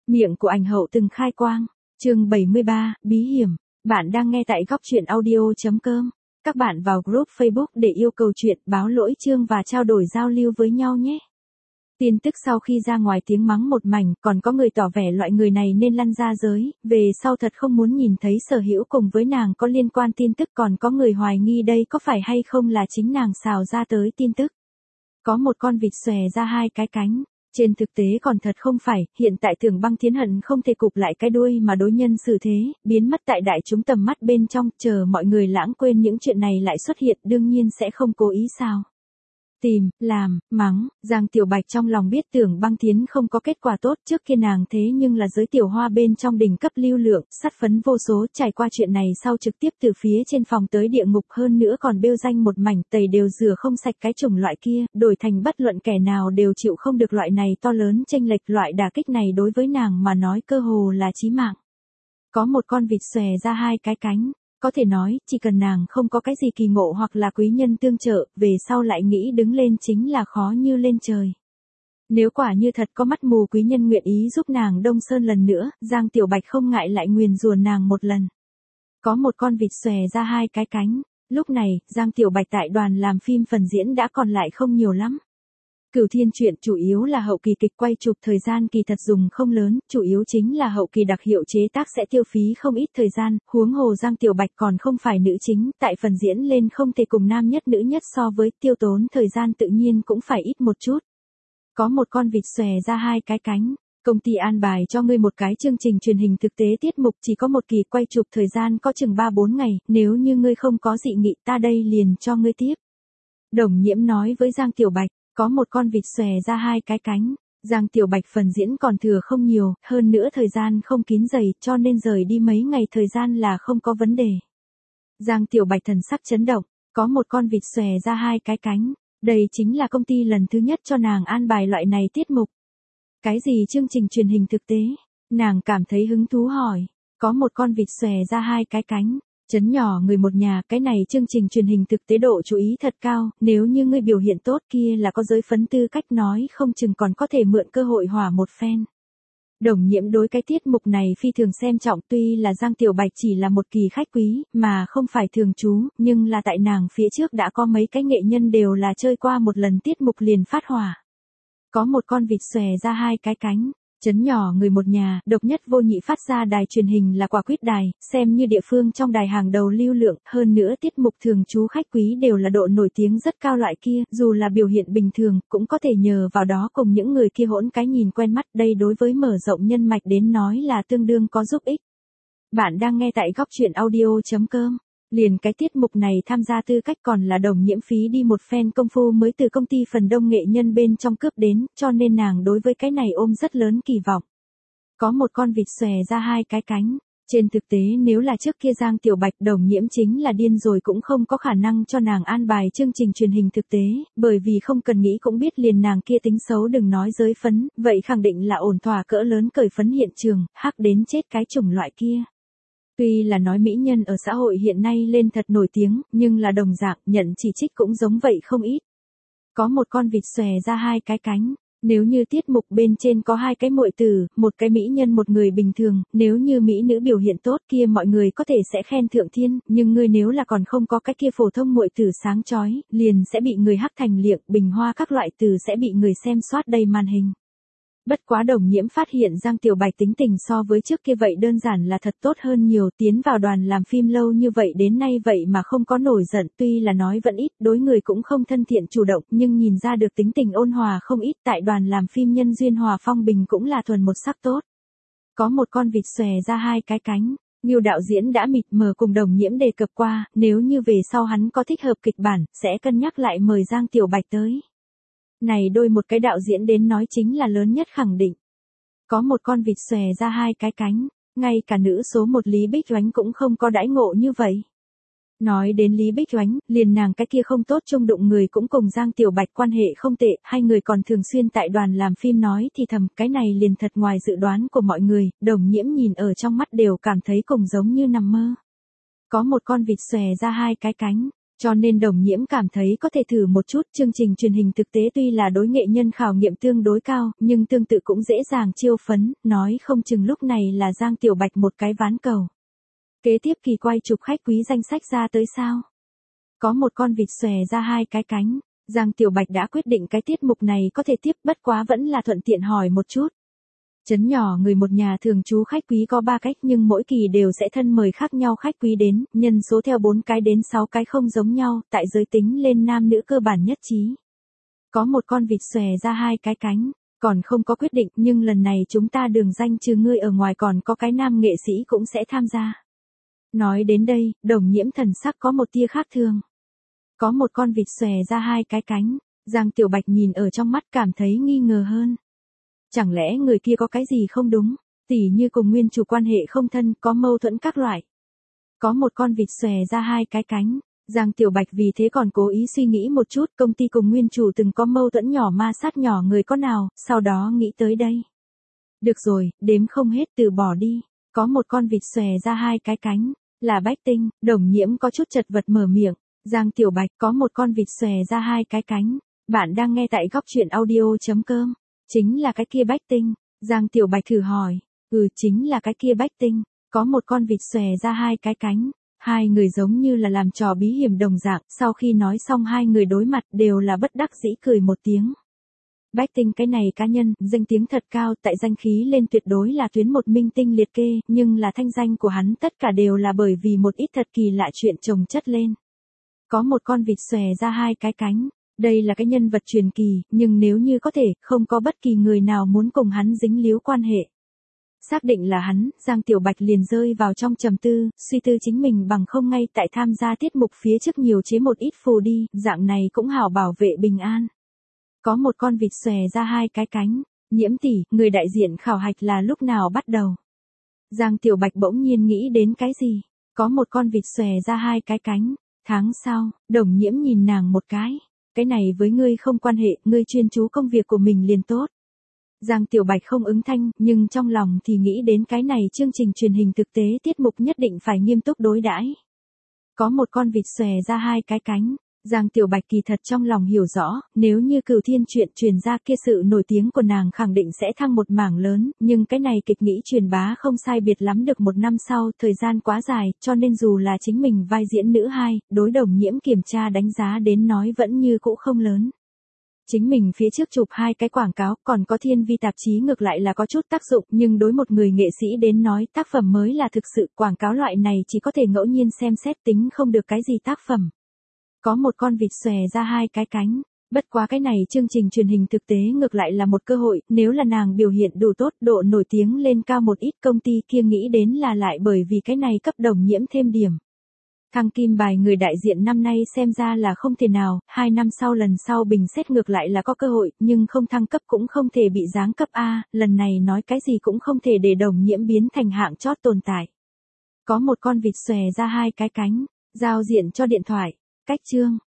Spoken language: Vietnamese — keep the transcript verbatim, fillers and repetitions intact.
Miệng của ảnh hậu từng khai quang. Chương bảy mươi ba, bí hiểm. Bạn đang nghe tại góc truyện audio.com. Các bạn vào group Facebook để yêu cầu chuyện, báo lỗi chương và trao đổi giao lưu với nhau nhé. Tin tức sau khi ra ngoài tiếng mắng một mảnh, còn có người tỏ vẻ loại người này nên lăn ra giới, về sau thật không muốn nhìn thấy Sở Hữu cùng với nàng có liên quan tin tức, còn có người hoài nghi đây có phải hay không là chính nàng xào ra tới tin tức. Có một con vịt xòe ra hai cái cánh. Trên thực tế còn thật không phải, hiện tại Tưởng Băng Thiến hận không thể cụp lại cái đuôi mà đối nhân xử thế, biến mất tại đại chúng tầm mắt bên trong, chờ mọi người lãng quên những chuyện này lại xuất hiện, đương nhiên sẽ không cố ý sao. Tìm, làm, mắng, Giang Tiểu Bạch trong lòng biết Tưởng Băng Thiến không có kết quả tốt, trước kia nàng thế nhưng là giới tiểu hoa bên trong đỉnh cấp lưu lượng, sát phấn vô số, trải qua chuyện này sau trực tiếp từ phía trên phòng tới địa ngục, hơn nữa còn bêu danh một mảnh, tẩy đều rửa không sạch cái chủng loại kia, đổi thành bất luận kẻ nào đều chịu không được loại này to lớn chênh lệch, loại đả kích này đối với nàng mà nói cơ hồ là chí mạng. Có một con vịt xòe ra hai cái cánh. Có thể nói, chỉ cần nàng không có cái gì kỳ ngộ hoặc là quý nhân tương trợ, về sau lại nghĩ đứng lên chính là khó như lên trời. Nếu quả như thật có mắt mù quý nhân nguyện ý giúp nàng Đông Sơn lần nữa, Giang Tiểu Bạch không ngại lại nguyền rủa nàng một lần. Có một con vịt xòe ra hai cái cánh. Lúc này, Giang Tiểu Bạch tại đoàn làm phim phần diễn đã còn lại không nhiều lắm. Cửu Thiên truyện chủ yếu là hậu kỳ kịch quay chụp, thời gian kỳ thật dùng không lớn, chủ yếu chính là hậu kỳ đặc hiệu chế tác sẽ tiêu phí không ít thời gian, huống hồ Giang Tiểu Bạch còn không phải nữ chính, tại phần diễn lên không thể cùng nam nhất nữ nhất so với, tiêu tốn thời gian tự nhiên cũng phải ít một chút. Có một con vịt xòe ra hai cái cánh. Công ty an bài cho ngươi một cái chương trình truyền hình thực tế tiết mục chỉ có một kỳ quay chụp, thời gian có chừng ba bốn ngày, nếu như ngươi không có dị nghị ta đây liền cho ngươi tiếp. Đồng Nhiễm nói với Giang Tiểu Bạch. Có một con vịt xòe ra hai cái cánh. Giang Tiểu Bạch phần diễn còn thừa không nhiều, hơn nữa thời gian không kín dày, cho nên rời đi mấy ngày thời gian là không có vấn đề. Giang Tiểu Bạch thần sắc chấn động, có một con vịt xòe ra hai cái cánh. Đây chính là công ty lần thứ nhất cho nàng an bài loại này tiết mục. Cái gì chương trình truyền hình thực tế? Nàng cảm thấy hứng thú hỏi. Có một con vịt xòe ra hai cái cánh. Chấn nhỏ người một nhà, cái này chương trình truyền hình thực tế độ chú ý thật cao, nếu như ngươi biểu hiện tốt kia là có giới phấn tư cách nói không chừng còn có thể mượn cơ hội hỏa một phen. Đồng Nhiễm đối cái tiết mục này phi thường xem trọng, tuy là Giang Tiểu Bạch chỉ là một kỳ khách quý, mà không phải thường trú, nhưng là tại nàng phía trước đã có mấy cái nghệ nhân đều là chơi qua một lần tiết mục liền phát hỏa. Có một con vịt xòe ra hai cái cánh. Chấn nhỏ người một nhà, độc nhất vô nhị phát ra đài truyền hình là Quả Quyết Đài, xem như địa phương trong đài hàng đầu lưu lượng, hơn nữa tiết mục thường trú khách quý đều là độ nổi tiếng rất cao loại kia, dù là biểu hiện bình thường, cũng có thể nhờ vào đó cùng những người kia hỗn cái nhìn quen mắt, đây đối với mở rộng nhân mạch đến nói là tương đương có giúp ích. Bạn đang nghe tại góc truyện audio.com. Liền cái tiết mục này tham gia tư cách còn là Đồng Nhiễm phí đi một phen công phu mới từ công ty phần đông nghệ nhân bên trong cướp đến, cho nên nàng đối với cái này ôm rất lớn kỳ vọng. Có một con vịt xòe ra hai cái cánh. Trên thực tế nếu là trước kia Giang Tiểu Bạch Đồng Nhiễm chính là điên rồi cũng không có khả năng cho nàng an bài chương trình truyền hình thực tế, bởi vì không cần nghĩ cũng biết liền nàng kia tính xấu đừng nói giới phấn, vậy khẳng định là ổn thỏa cỡ lớn cởi phấn hiện trường, hắc đến chết cái chủng loại kia. Tuy là nói mỹ nhân ở xã hội hiện nay lên thật nổi tiếng, nhưng là đồng dạng, nhận chỉ trích cũng giống vậy không ít. Có một con vịt xòe ra hai cái cánh. Nếu như tiết mục bên trên có hai cái muội tử, một cái mỹ nhân một người bình thường, nếu như mỹ nữ biểu hiện tốt kia mọi người có thể sẽ khen thượng thiên, nhưng ngươi nếu là còn không có cái kia phổ thông muội tử sáng chói, liền sẽ bị người hắc thành liệng, bình hoa các loại từ sẽ bị người xem soát đầy màn hình. Bất quá Đồng Nhiễm phát hiện Giang Tiểu Bạch tính tình so với trước kia vậy đơn giản là thật tốt hơn nhiều, tiến vào đoàn làm phim lâu như vậy đến nay vậy mà không có nổi giận, tuy là nói vẫn ít, đối người cũng không thân thiện chủ động, nhưng nhìn ra được tính tình ôn hòa không ít, tại đoàn làm phim nhân duyên hòa phong bình cũng là thuần một sắc tốt. Có một con vịt xòe ra hai cái cánh. Ngưu đạo diễn đã mịt mờ cùng Đồng Nhiễm đề cập qua, nếu như về sau hắn có thích hợp kịch bản, sẽ cân nhắc lại mời Giang Tiểu Bạch tới. Này đôi một cái đạo diễn đến nói chính là lớn nhất khẳng định. Có một con vịt xòe ra hai cái cánh, ngay cả nữ số một Lý Bích Oánh cũng không có đãi ngộ như vậy. Nói đến Lý Bích Oánh, liền nàng cái kia không tốt chung đụng người cũng cùng Giang Tiểu Bạch quan hệ không tệ, hai người còn thường xuyên tại đoàn làm phim nói thì thầm, cái này liền thật ngoài dự đoán của mọi người, Đồng Nhiễm nhìn ở trong mắt đều cảm thấy cùng giống như nằm mơ. Có một con vịt xòe ra hai cái cánh. Cho nên Đồng Nhiễm cảm thấy có thể thử một chút, chương trình truyền hình thực tế tuy là đối nghệ nhân khảo nghiệm tương đối cao, nhưng tương tự cũng dễ dàng chiêu phấn, nói không chừng lúc này là Giang Tiểu Bạch một cái ván cầu. Kế tiếp kỳ quay chụp khách quý danh sách ra tới sao? Có một con vịt xòe ra hai cái cánh, Giang Tiểu Bạch đã quyết định cái tiết mục này có thể tiếp, bất quá vẫn là thuận tiện hỏi một chút. Trấn nhỏ người một nhà thường trú khách quý có ba cách nhưng mỗi kỳ đều sẽ thân mời khác nhau khách quý đến, nhân số theo bốn cái đến sáu cái không giống nhau, tại giới tính lên nam nữ cơ bản nhất trí. Có một con vịt xòe ra hai cái cánh, còn không có quyết định nhưng lần này chúng ta đường danh trừ ngươi ở ngoài còn có cái nam nghệ sĩ cũng sẽ tham gia. Nói đến đây, Đồng Nhiễm thần sắc có một tia khác thường. Có một con vịt xòe ra hai cái cánh, Giang Tiểu Bạch nhìn ở trong mắt cảm thấy nghi ngờ hơn. Chẳng lẽ người kia có cái gì không đúng, tỉ như cùng nguyên chủ quan hệ không thân, có mâu thuẫn các loại. Có một con vịt xòe ra hai cái cánh, Giang Tiểu Bạch vì thế còn cố ý suy nghĩ một chút, công ty cùng nguyên chủ từng có mâu thuẫn nhỏ ma sát nhỏ người có nào, sau đó nghĩ tới đây. Được rồi, đếm không hết từ bỏ đi. Có một con vịt xòe ra hai cái cánh, là Bách Tinh. Đồng Nhiễm có chút chật vật mở miệng. Giang Tiểu Bạch, có một con vịt xòe ra hai cái cánh. Bạn đang nghe tại góc truyện audio.com. Chính là cái kia Bách Tinh. Giang Tiểu Bạch thử hỏi. Ừ, chính là cái kia Bách Tinh. Có một con vịt xòe ra hai cái cánh. Hai người giống như là làm trò bí hiểm đồng dạng. Sau khi nói xong hai người đối mặt đều là bất đắc dĩ cười một tiếng. Bách Tinh cái này cá nhân, danh tiếng thật cao, tại danh khí lên tuyệt đối là tuyến một minh tinh liệt kê, nhưng là thanh danh của hắn tất cả đều là bởi vì một ít thật kỳ lạ chuyện chồng chất lên. Có một con vịt xòe ra hai cái cánh, đây là cái nhân vật truyền kỳ, nhưng nếu như có thể, không có bất kỳ người nào muốn cùng hắn dính líu quan hệ. Xác định là hắn, Giang Tiểu Bạch liền rơi vào trong trầm tư, suy tư chính mình bằng không ngay tại tham gia tiết mục phía trước nhiều chế một ít phù đi, dạng này cũng hảo bảo vệ bình an. Có một con vịt xòe ra hai cái cánh, Nhiễm tỷ, người đại diện khảo hạch là lúc nào bắt đầu? Giang Tiểu Bạch bỗng nhiên nghĩ đến cái gì? Có một con vịt xòe ra hai cái cánh, tháng sau. Đồng Nhiễm nhìn nàng một cái. Cái này với ngươi không quan hệ, ngươi chuyên chú công việc của mình liền tốt. Giang Tiểu Bạch không ứng thanh, nhưng trong lòng thì nghĩ đến cái này chương trình truyền hình thực tế tiết mục nhất định phải nghiêm túc đối đãi. Có một con vịt xòe ra hai cái cánh. Giang Tiểu Bạch kỳ thật trong lòng hiểu rõ, nếu như Cửu Thiên chuyện truyền ra kia sự nổi tiếng của nàng khẳng định sẽ thăng một mảng lớn, nhưng cái này kịch nghĩ truyền bá không sai biệt lắm được một năm sau, thời gian quá dài, cho nên dù là chính mình vai diễn nữ hai, đối Đồng Nhiễm kiểm tra đánh giá đến nói vẫn như cũ không lớn. Chính mình phía trước chụp hai cái quảng cáo, còn có Thiên Vi tạp chí ngược lại là có chút tác dụng, nhưng đối một người nghệ sĩ đến nói tác phẩm mới là thực sự, quảng cáo loại này chỉ có thể ngẫu nhiên xem xét tính không được cái gì tác phẩm. Có một con vịt xòe ra hai cái cánh, bất quá cái này chương trình truyền hình thực tế ngược lại là một cơ hội, nếu là nàng biểu hiện đủ tốt, độ nổi tiếng lên cao một ít, công ty kia nghĩ đến là lại bởi vì cái này cấp Đồng Nhiễm thêm điểm. Thăng kim bài người đại diện năm nay xem ra là không thể nào, hai năm sau lần sau bình xét ngược lại là có cơ hội, nhưng không thăng cấp cũng không thể bị giáng cấp A, lần này nói cái gì cũng không thể để Đồng Nhiễm biến thành hạng chót tồn tại. Có một con vịt xòe ra hai cái cánh, giao diện cho điện thoại. Cách chương,